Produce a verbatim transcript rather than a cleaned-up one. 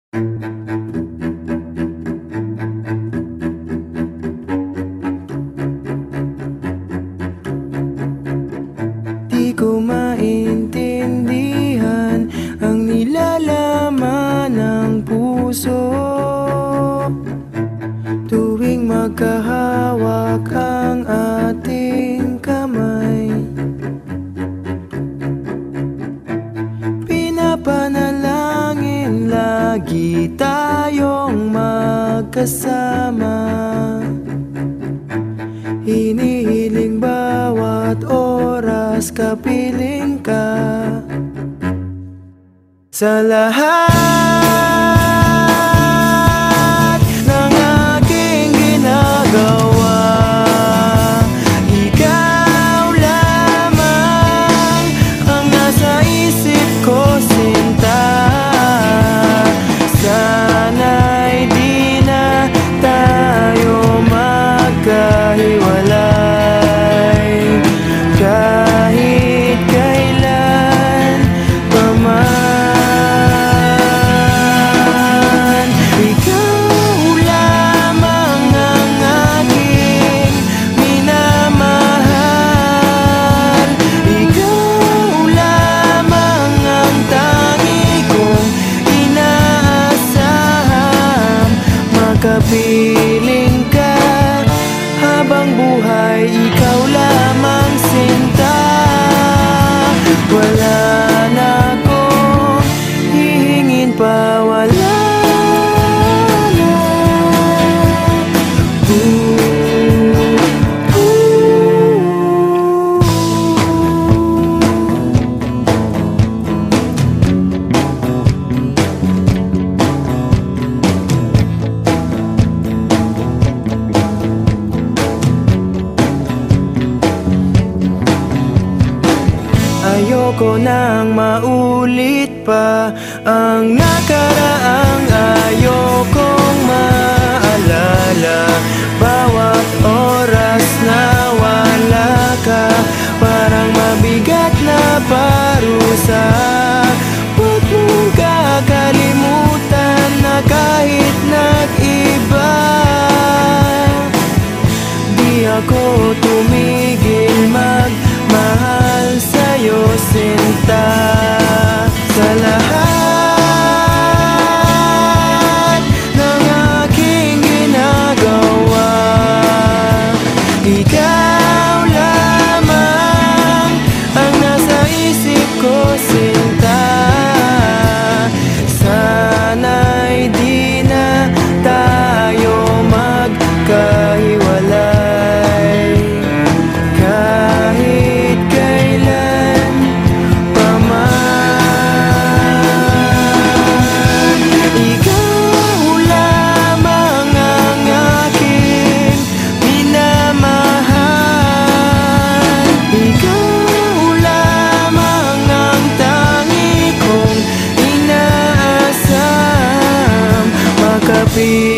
Di ko maintindihan ang nilalaman ng puso tuwing magkahawak ang ating kamay. Pinapanalangin lagi tayong magkasama, hinihiling bawat oras kapiling ka. Sa lahat ng aking ginagawa, ikaw lamang ang nasa isip ko, sinta. Sana'y di na tayo magkahiwalay kahit kailan pa man. Ikaw lamang ang aking minamahal, ikaw lamang ang tangi kong inaasahang makapiling ka habang buhay. Ikaw lamang, sinta. Wala na akong hihingin pa, wala na. Ooh, ooh. Ayoko nang maulit pa ang nakaraang ayokong maalala. Bawat oras na wala ka, parang mabigat na parusa. Huwag mong kakalimutan na kahit nag-iba, di ako tumigil magmahal sa'yo, sinta. Sa lahat ng aking ginagawa, ikaw lamang ang nasa isip ko, sinta. Sana'y di na tayo magkahiwalay kahit kailan pa man. Ikaw lamang ang aking minamahal, ikaw lamang ang tangi kong inaasam makapiling